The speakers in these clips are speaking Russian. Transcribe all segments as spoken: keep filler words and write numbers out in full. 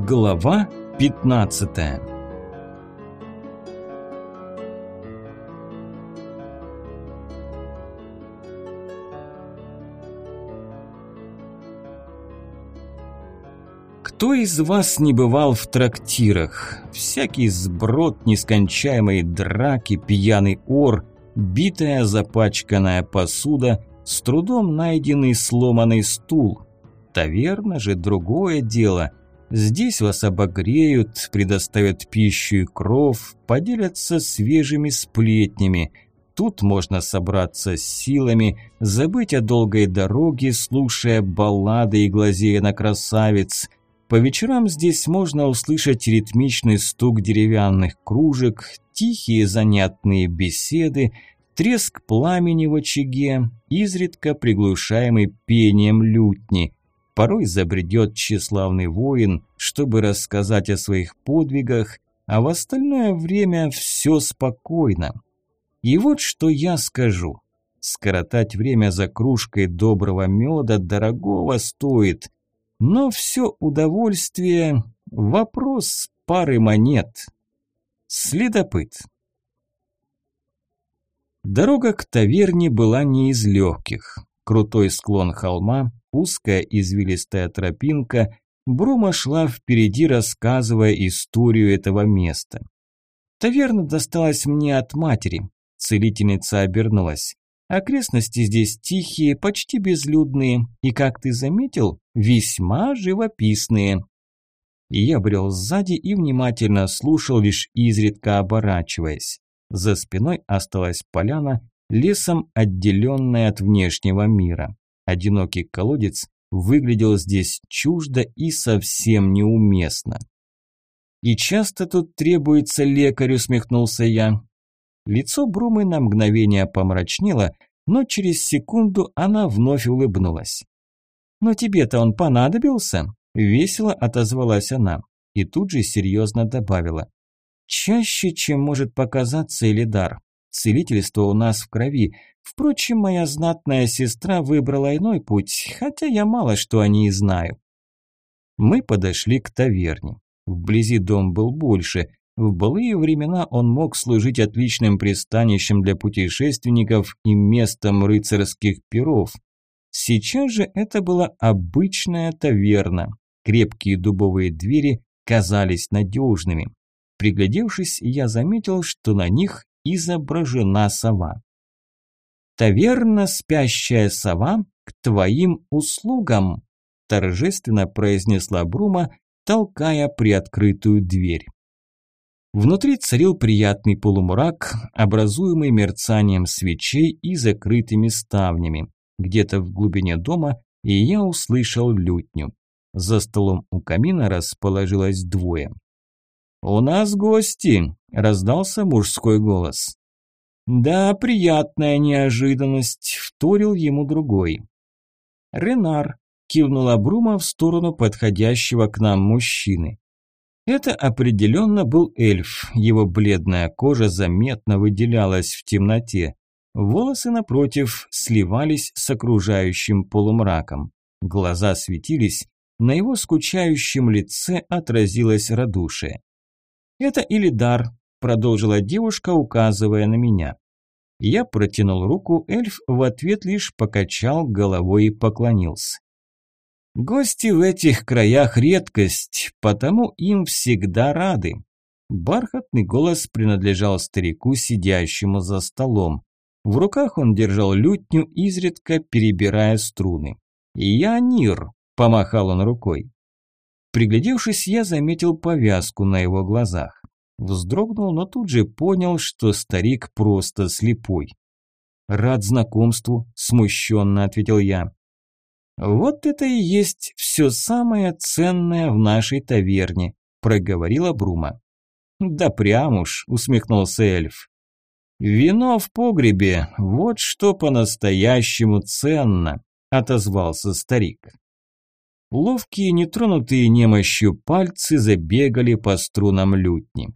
Глава пятнадцатая. Кто из вас не бывал в трактирах? Всякий сброд, нескончаемые драки, пьяный ор, битая запачканная посуда, с трудом найденный сломанный стул. Таверна же другое дело. Здесь вас обогреют, предоставят пищу и кров, поделятся свежими сплетнями. Тут можно собраться с силами, забыть о долгой дороге, слушая баллады и глазея на красавиц. По вечерам здесь можно услышать ритмичный стук деревянных кружек, тихие занятные беседы, треск пламени в очаге, изредка приглушаемый пением лютни. Порой забредет тщеславный воин, чтобы рассказать о своих подвигах, а в остальное время все спокойно. И вот что я скажу. Скоротать время за кружкой доброго меда дорогого стоит, но все удовольствие – вопрос пары монет. Следопыт. Дорога к таверне была не из легких. Крутой склон холма, узкая извилистая тропинка, Брума шла впереди, рассказывая историю этого места. Таверна досталась мне от матери. Целительница обернулась. Окрестности здесь тихие, почти безлюдные и, как ты заметил, весьма живописные. Я брел сзади и внимательно слушал, лишь изредка оборачиваясь. За спиной осталась поляна, лесом отделенная от внешнего мира. Одинокий колодец выглядел здесь чуждо и совсем неуместно. «И часто тут требуется лекарь», – усмехнулся я. Лицо Брумы на мгновение помрачнело, но через секунду она вновь улыбнулась. «Но тебе-то он понадобился?» – весело отозвалась она и тут же серьезно добавила. «Чаще, чем может показаться, Элидар. Целительство у нас в крови. Впрочем, моя знатная сестра выбрала иной путь, хотя я мало что о ней знаю». Мы подошли к таверне. Вблизи дом был больше. В былые времена он мог служить отличным пристанищем для путешественников и местом рыцарских пиров. Сейчас же это была обычная таверна. Крепкие дубовые двери казались надежными. Приглядевшись, я заметил, что на них изображена сова. «Таверна «Спящая сова» к твоим услугам», торжественно произнесла Брума, толкая приоткрытую дверь. Внутри царил приятный полумрак, образуемый мерцанием свечей и закрытыми ставнями. Где-то в глубине дома и я услышал лютню. За столом у камина расположилось двое. «У нас гости!» – раздался мужской голос. «Да, приятная неожиданность», – вторил ему другой. «Ренар», – кивнула Брума в сторону подходящего к нам мужчины. Это определенно был эльф, его бледная кожа заметно выделялась в темноте. Волосы, напротив, сливались с окружающим полумраком. Глаза светились, на его скучающем лице отразилось радушие. «Это Элидар», – продолжила девушка, указывая на меня. Я протянул руку, эльф в ответ лишь покачал головой и поклонился. «Гости в этих краях редкость, потому им всегда рады». Бархатный голос принадлежал старику, сидящему за столом. В руках он держал лютню, изредка перебирая струны. «Я Нир», – помахал он рукой. Приглядевшись, я заметил повязку на его глазах. Вздрогнул, но тут же понял, что старик просто слепой. «Рад знакомству», – смущенно ответил я. «Вот это и есть все самое ценное в нашей таверне», – проговорила Брума. «Да прям уж», – усмехнулся эльф. «Вино в погребе, вот что по-настоящему ценно», – отозвался старик. Ловкие, нетронутые немощью пальцы забегали по струнам лютни.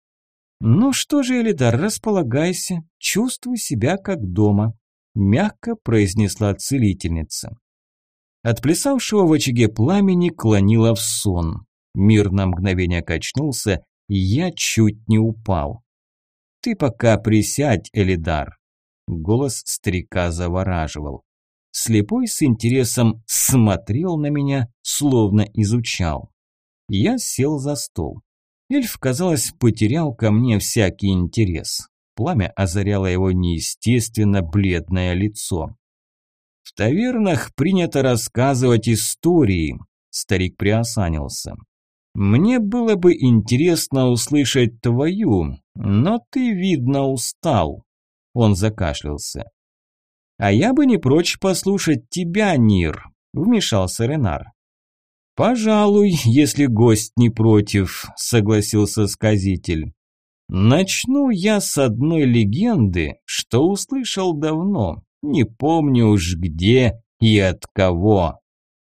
«Ну что же, Элидар, располагайся, чувствуй себя как дома», – мягко произнесла целительница. От плясавшего в очаге пламени клонило в сон. Мир на мгновение качнулся, и я чуть не упал. «Ты пока присядь, Элидар!» Голос старика завораживал. Слепой с интересом смотрел на меня, словно изучал. Я сел за стол. Эльф, казалось, потерял ко мне всякий интерес. Пламя озаряло его неестественно бледное лицо. «В тавернах принято рассказывать истории», – старик приосанился. «Мне было бы интересно услышать твою, но ты, видно, устал». Он закашлялся. «А я бы не прочь послушать тебя, Нир», – вмешался Ренар. «Пожалуй, если гость не против», – согласился сказитель. «Начну я с одной легенды, что услышал давно, не помню уж где и от кого».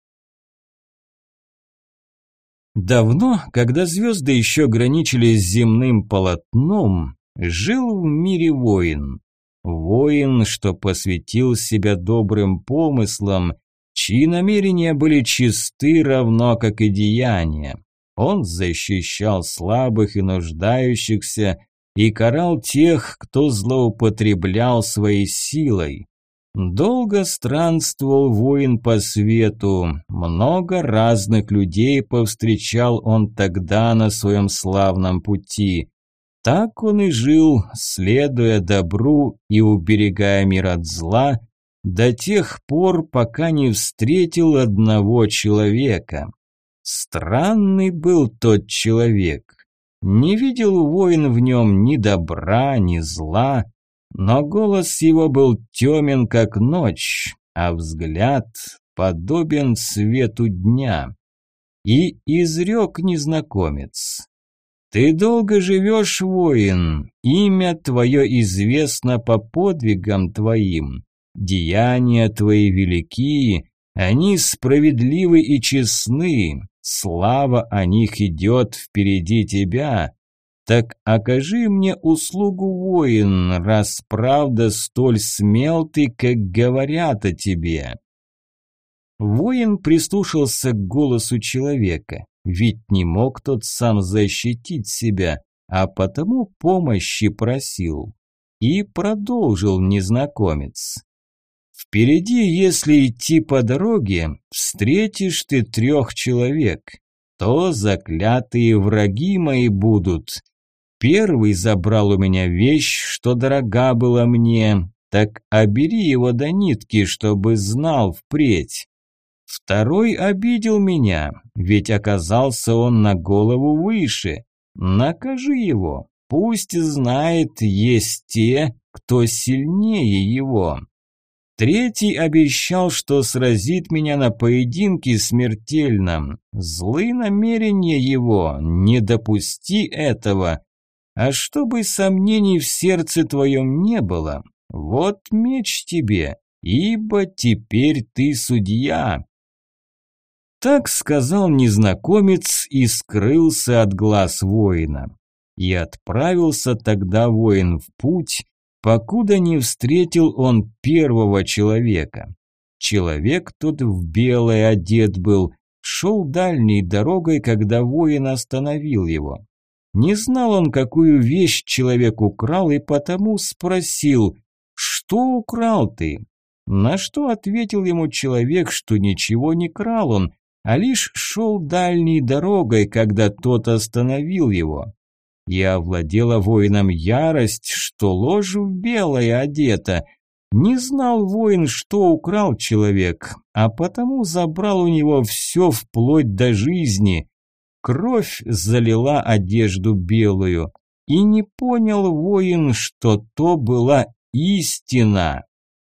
Давно, когда звезды еще граничили с земным полотном, жил в мире воин. Воин, что посвятил себя добрым помыслам, чьи намерения были чисты, равно как и деяния. Он защищал слабых и нуждающихся и карал тех, кто злоупотреблял своей силой. Долго странствовал воин по свету, много разных людей повстречал он тогда на своем славном пути. Так он и жил, следуя добру и уберегая мир от зла, до тех пор, пока не встретил одного человека. Странный был тот человек. Не видел воин в нем ни добра, ни зла, но голос его был темен, как ночь, а взгляд подобен свету дня. И изрек незнакомец: «Ты долго живешь, воин, имя твое известно по подвигам твоим, деяния твои велики, они справедливы и честны, слава о них идет впереди тебя. Так окажи мне услугу, воин, раз правда столь смел ты, как говорят о тебе». Воин прислушался к голосу человека, ведь не мог тот сам защитить себя, а потому помощи просил. И продолжил незнакомец: «Впереди, если идти по дороге, встретишь ты трех человек, то заклятые враги мои будут. Первый забрал у меня вещь, что дорога была мне, так обери его до нитки, чтобы знал впредь. Второй обидел меня, ведь оказался он на голову выше. Накажи его, пусть знает, есть те, кто сильнее его. Третий обещал, что сразит меня на поединке смертельном. Злые намерения его, не допусти этого. А чтобы сомнений в сердце твоем не было, вот меч тебе, ибо теперь ты судья». Так сказал незнакомец и скрылся от глаз воина. И отправился тогда воин в путь, покуда не встретил он первого человека. Человек тот в белое одет был, шел дальней дорогой, когда воин остановил его. Не знал он, какую вещь человек украл, и потому спросил: «Что украл ты?» На что ответил ему человек, что ничего не крал он, а лишь шел дальней дорогой, когда тот остановил его. И овладела воином ярость, что ложь в белое одета. Не знал воин, что украл человек, а потому забрал у него все вплоть до жизни. Кровь залила одежду белую, и не понял воин, что то была истина.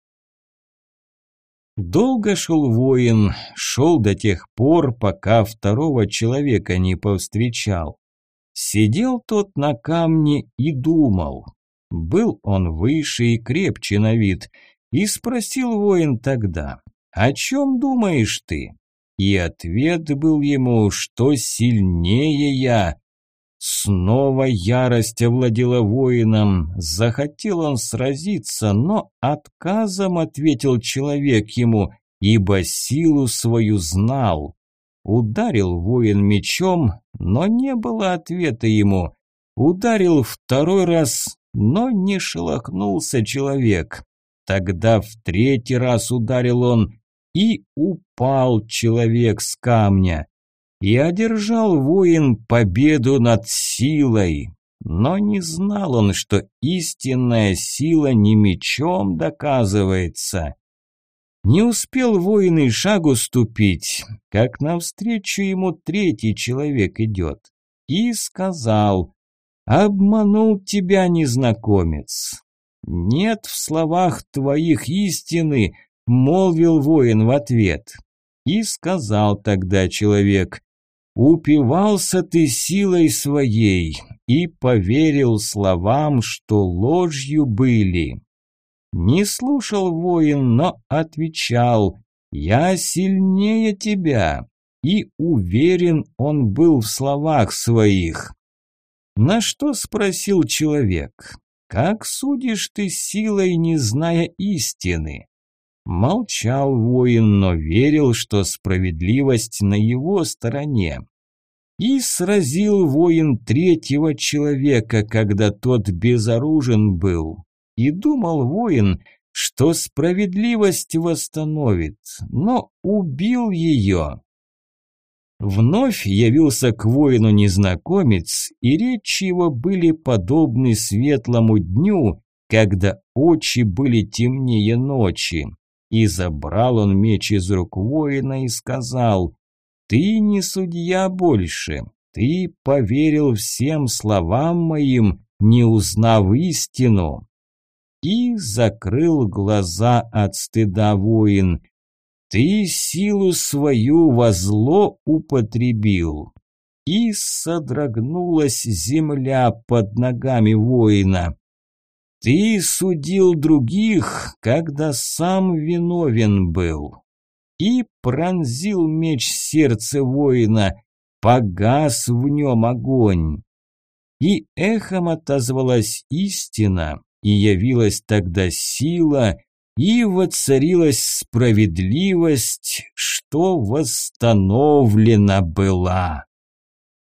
Долго шел воин, шел до тех пор, пока второго человека не повстречал. Сидел тот на камне и думал. Был он выше и крепче на вид, и спросил воин тогда: «О чем думаешь ты?» И ответ был ему, что сильнее я. Снова ярость овладела воином, захотел он сразиться, но отказом ответил человек ему, ибо силу свою знал. Ударил воин мечом, но не было ответа ему. Ударил второй раз, но не шелохнулся человек. Тогда в третий раз ударил он, и упал человек с камня. И одержал воин победу над силой. Но не знал он, что истинная сила не мечом доказывается. Не успел воин и шагу ступить, как навстречу ему третий человек идет. И сказал: «Обманул тебя незнакомец». «Нет в словах твоих истины», – молвил воин в ответ. И сказал тогда человек: «Упивался ты силой своей и поверил словам, что ложью были». Не слушал воин, но отвечал: «Я сильнее тебя», и уверен он был в словах своих. На что спросил человек: «Как судишь ты силой, не зная истины?» Молчал воин, но верил, что справедливость на его стороне. И сразил воин третьего человека, когда тот безоружен был. И думал воин, что справедливость восстановит, но убил ее. Вновь явился к воину незнакомец, и речи его были подобны светлому дню, когда очи были темнее ночи. И забрал он меч из рук воина и сказал: «Ты не судья больше, ты поверил всем словам моим, не узнав истину». И закрыл глаза от стыда воин. «Ты силу свою во зло употребил». И содрогнулась земля под ногами воина. «Ты судил других, когда сам виновен был». И пронзил меч сердце воина, погас в нем огонь. И эхом отозвалась истина, и явилась тогда сила, и воцарилась справедливость, что восстановлена была.